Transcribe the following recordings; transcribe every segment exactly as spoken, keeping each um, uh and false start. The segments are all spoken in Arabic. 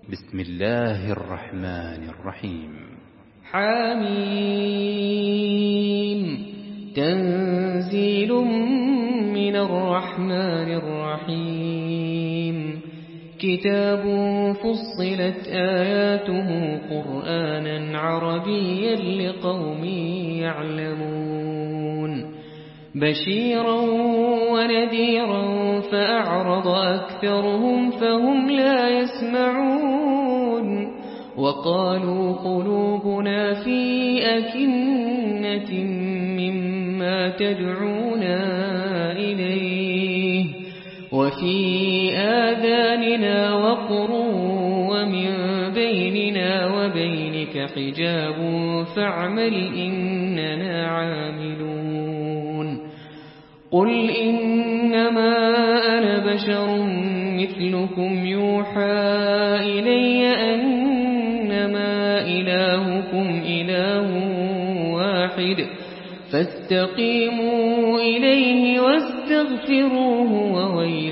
بسم الله الرحمن الرحيم. حميم. تنزيل من الرحمن الرحيم. كتاب فصلت آياته قرآنا عربيا لقوم يعلمون. بشيرا ونذيرا فأعرض أكثرهم فهم لا يسمعون. وقالوا قلوبنا في أكنة مما تدعونا إليه وفي آذاننا وقر ومن بيننا وبينك حجاب فاعمل إننا عاملون. قل إنما أنا بشر مثلكم يوحى إلي أنما إلهكم إله واحد فاستقيموا إليه واستغفروه وويل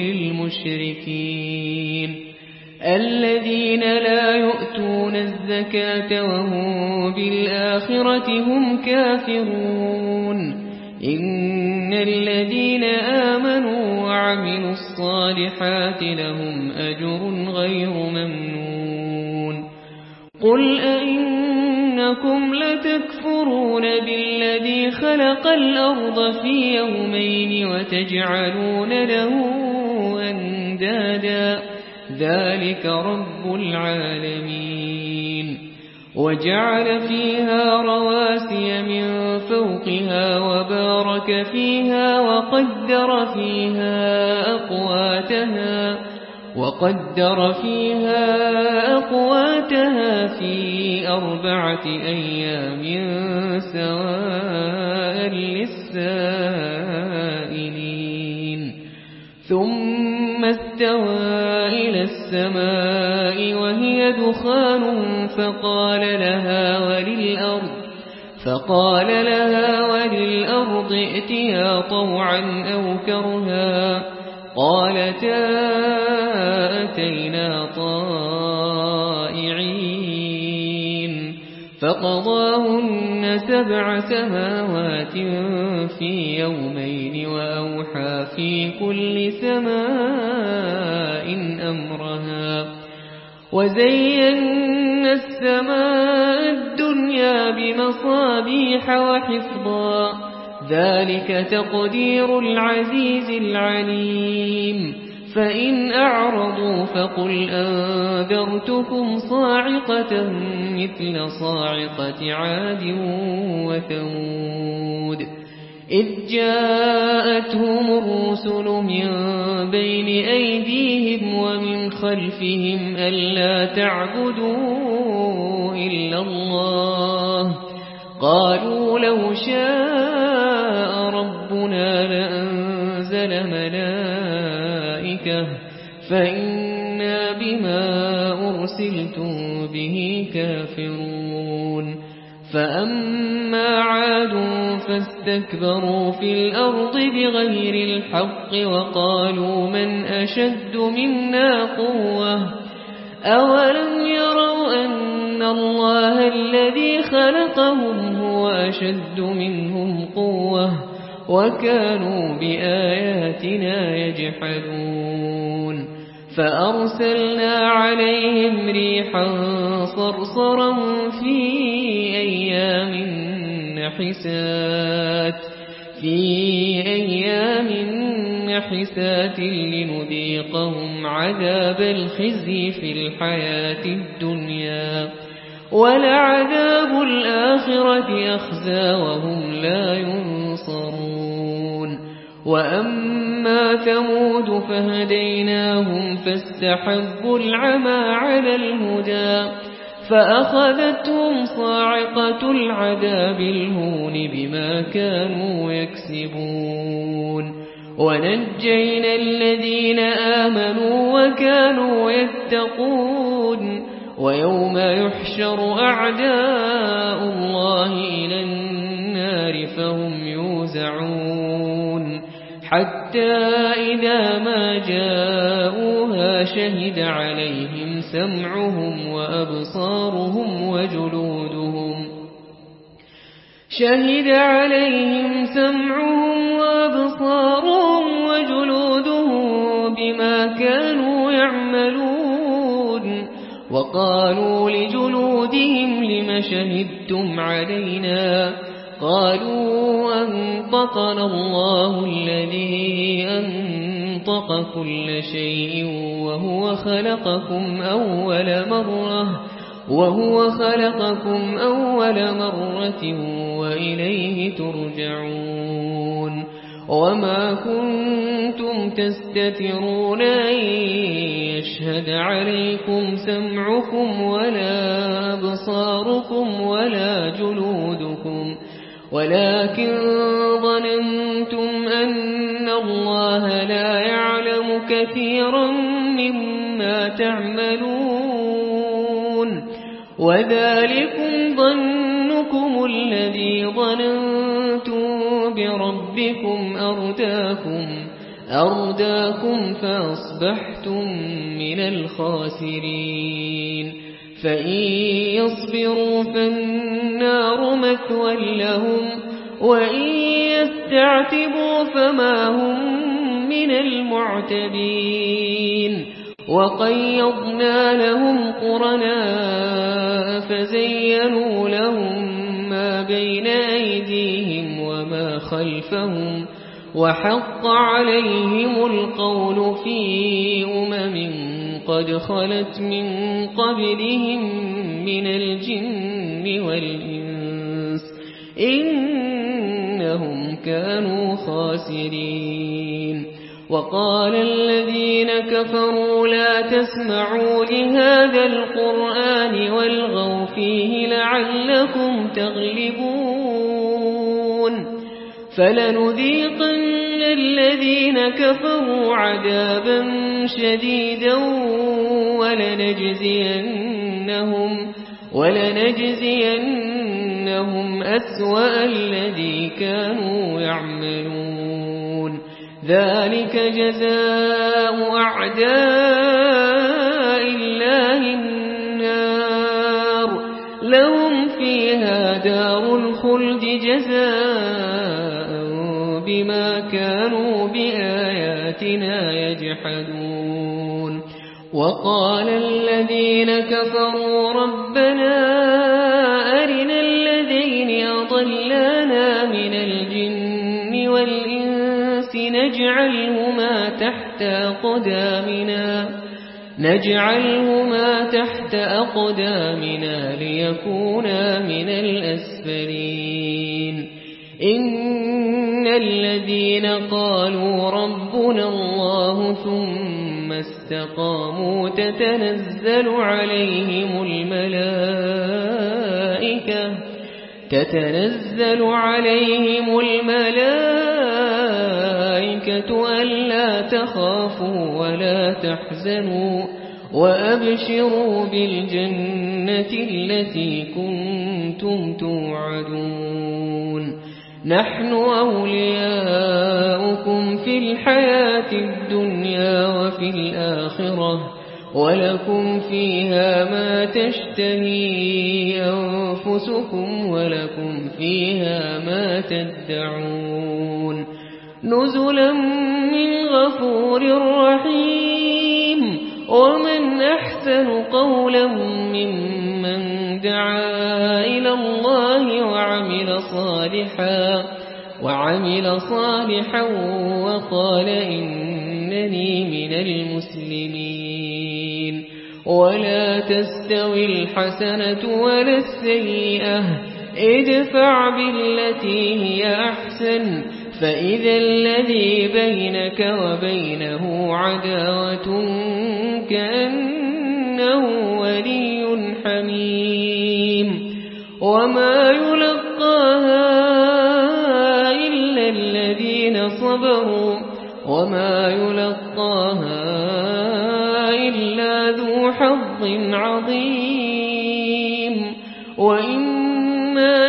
للمشركين الذين لا يؤتون الزكاة وهم بالآخرة هم كافرون. إن الذين آمنوا وعملوا الصالحات لهم أجر غير ممنون. قل أئنكم لتكفرون بالذي خلق الأرض في يومين وتجعلون له أندادا ذلك رب العالمين. وجعل فيها رواسي من فوقها وبارك فيها وقدر فيها أقواتها وقدر فيها أقواتها في أربعة أيام سواء للسائلين. ثم استوى إلى السماء وهي دخان فقال لها وللأرض فقال لها وللأرض ائتيا طوعا أو كرها قالتا أتينا طائعين. فقضاهن سبع سماوات في يومين وأوحى في كل سماء أمرها وزينا السماء الدنيا بمصابيح وحفظا ذلك تقدير العزيز العليم. فإن أعرضوا فقل أنذرتكم صاعقة مثل صاعقة عاد وثمود إذ جاءتهم الرسل من بين أيديهم ومن خلفهم ألا تعبدوا إلا الله قالوا لو شاء ربنا لأنزل ملائكة فإنا بما أرسلتم به كافرون. فأما عاد فاستكبروا في الأرض بغير الحق وقالوا من أشد منا قوة أولم يروا أن الله الذي خلقهم هو أشد منهم قوة وكانوا بآياتنا يجحدون. فأرسلنا عليهم ريحا صرصرا في أيام نحسات في أيام نحسات لنذيقهم عذاب الخزي في الحياة الدنيا ولعذاب الآخرة أخزى وهم لا ينصرون. وأما ثمود فهديناهم فاستحبوا العمى على الهدى فأخذتهم صاعقة العذاب الهون بما كانوا يكسبون. ونجينا الذين آمنوا وكانوا يتقون. ويوم يحشر أعداء الله إلى النار فهم يوزعون حتى إذا ما جاءوها شهد عليهم سمعهم وأبصارهم وجلودهم شهد عليهم سمعهم وأبصارهم وجلودهم بما كانوا يعملون وقالوا لجلودهم لم شهدتم علينا قالوا أنطقنا الله الذي أنطق كل شيء وهو خلقكم أول مرة وهو خلقكم أول مرة وإليه ترجعون وما كنتم تستترون أن يشهد عليكم سمعكم ولا أبصاركم ولا جلودكم ولكن ظننتم أن الله لا يعلم كثيرا مما تعملون وذلكم ظنكم الذي ظننتم بربكم أرداكم أرداكم فأصبحتم من الخاسرين فإن يصبروا فالنار مثوى لهم وإن يستعتبوا فما هم من المعتبين وقيضنا لهم قرناء فزينوا لهم ما بين أيديهم وما خلفهم وحق عليهم القول في أمم قد خلت من قبلهم من الجن والإنس إنهم كانوا خاسرين وقال الذين كفروا لا تسمعوا لهذا القرآن والغوا فيه لعلكم تغلبون فلنذيقن الذين كفروا عذابا شديدا ولنجزينهم ولنجزينهم أسوأ الذي كانوا يعملون ذلك جزاء أعداء الله النار لهم فيها دار الخلد جزاء بما كانوا بآياتنا يجحدون وقال الذين كفروا ربنا أرنا الذين أضلانا من الجن والإنس نجعلهما تحت أقدامنا نجعلهما تحت أقدامنا ليكونا من الأسفلين إن الذين قالوا ربنا الله ثم استقاموا تتنزل عليهم الملائكة تتنزل عليهم الملائكة ألا تخافوا ولا تحزنوا وأبشروا بالجنة التي كنتم توعدون نحن أولياؤكم في الحياة الدنيا وفي الآخرة ولكم فيها ما تشتهي أنفسكم ولكم فيها ما تدعون نزلا من غفور رحيم ومن أحسن قولا ممن دعا إلى الله وعمل صالحا وعمل صالحا وقال إنني من المسلمين ولا تستوي الحسنة ولا السيئة ادفع بالتي هي أحسن فإذا الذي بينك وبينه عداوة كأنه ولي حميم وما يلقاها إلا الذين صبروا وما يلقاها إلا ذو حظ عظيم وإما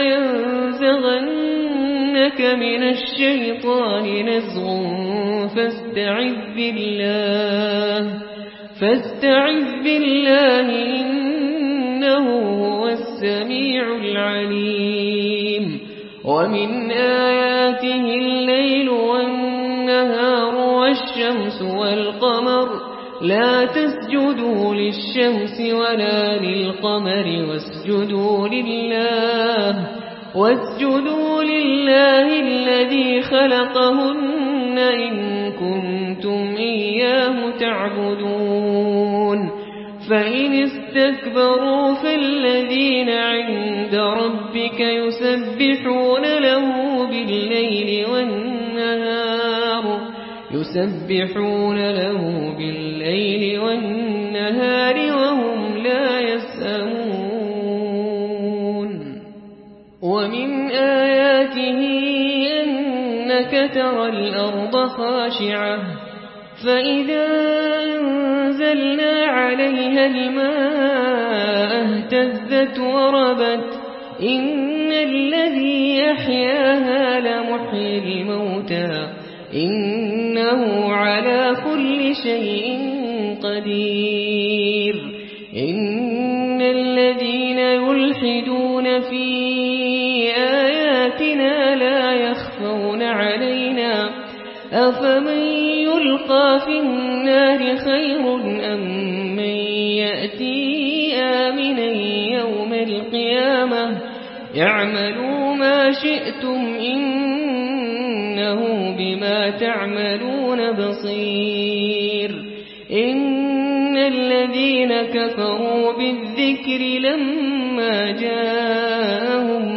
ينزغنك من الشيطان نزغ فاستعذ بالله فاستعذ بالله إنه هو السميع العليم ومن آياته الليل والنهار والشمس والقمر لا تسجدوا للشمس ولا للقمر واسجدوا لله واسجدوا لله الذي خلقهن إن كنتم إياه تعبدون فإن استكبروا فالذين عند ربك يسبحون له بالليل والنهار يسبحون له بالليل والنهار وهم لا يسأمون ومن آياته أنك ترى الأرض خاشعة فإذا أنزلنا عليها الماء اهتزت وربت إن الذي أحياها لمحيي الموتى إنه على كل شيء قدير إن الذين يلحدون في آياتنا لا يخفون علينا أفمن يلقى في النار خير أم من يأتي آمنا يوم القيامة يعملوا ما شئتم إنه بما تعملون بصير إن الذين كفروا بالذكر لما جاءهم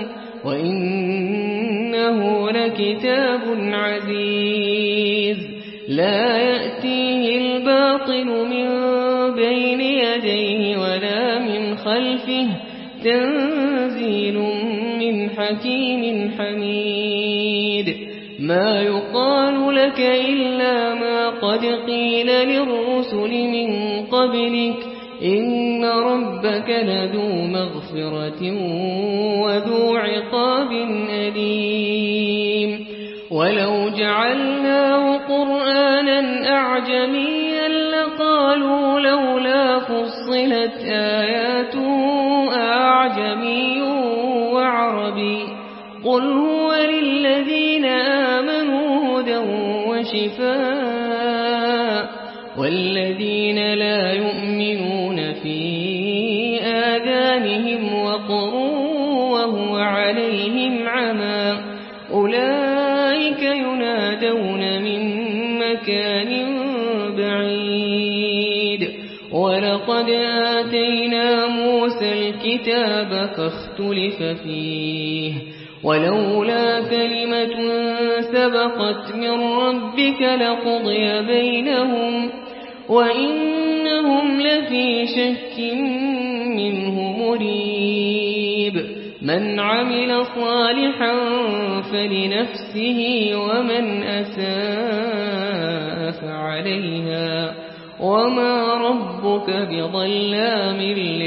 وإنه لكتاب عزيز لا يأتيه الباطل من بين يديه ولا من خلفه تنزيل من حكيم حميد ما يقال لك إلا ما قد قيل للرسل من قبلك إن ربك لذو مغفرة وذو عقاب أليم ولو جعلناه قرآنا أعجميا لقالوا لولا فصلت آياته أعجمي وعربي قل هو للذين آمنوا هدى وشفاء والذين لا يؤمنون في آذانهم وقر وهو عليهم عمى أولئك ينادون من مكان بعيد ولقد آتينا موسى الكتاب فاختلف فيه ولولا كلمة سبقت من ربك لقضي بينهم وإنهم لفي شك منه مريب من عمل صالحا فلنفسه ومن أساء فعليها وما ربك بظلام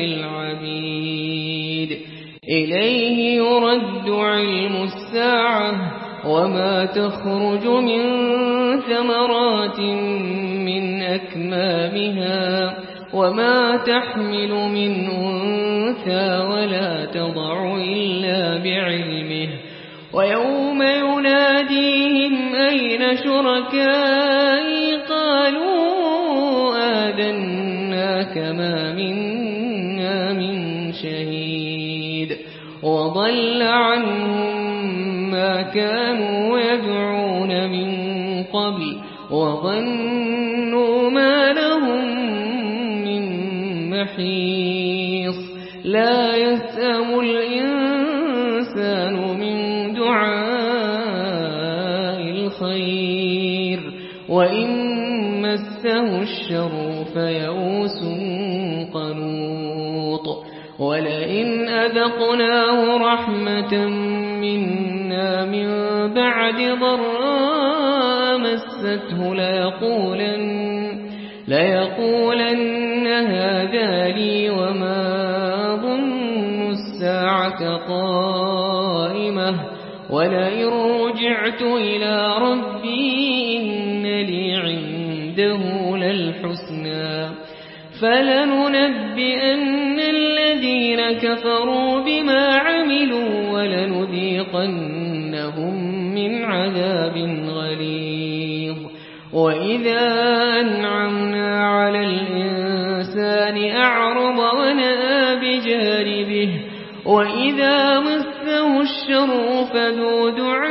للعبيد إليه يرد علم الساعة وما تخرج من ثمرات من أكمامها وما تحمل من أنثى ولا تضع إلا بعلمه ويوم يناديهم أين شركائي قالوا آذناك ما منا من شهيد وضل عنهم ما كانوا يدعون من قبل وظنوا ما لهم من محيص لا يسأم الإنسان من دعاء الخير وإن مسه الشر فيئوس قنوط ولئن أذقناه رحمة منا من بعد ضراء مسته ليقولن, ليقولن هذا لي وما ظن الساعة قائمة ولئن رجعت إلى ربي إن لي عنده للحسنى فلننبئن الذين كفروا بما عملوا ولنذيقنهم من عذاب غليظ وإذا أنعمنا على الإنسان أعرض ونأى بجانبه وإذا مسه الشر فذو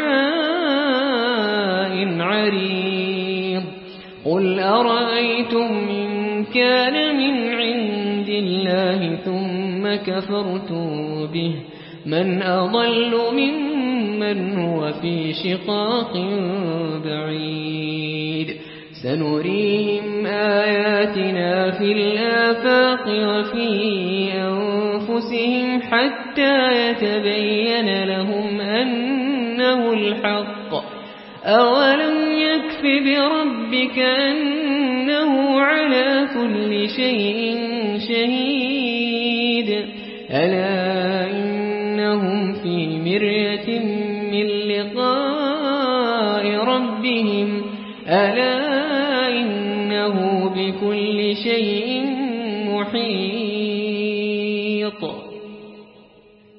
دعاء عريض قل أرأيتم إن كان من عند الله ثم كفرتم به من أضل ممن هو في شقاق بعيد سنريهم آياتنا في الآفاق وفي أنفسهم حتى يتبين لهم أنه الحق أولم يكف بربك أنه على كل شيء شهيد ألا إنهم في مرية من لقاء ربهم ألا إنه بكل شيء محيط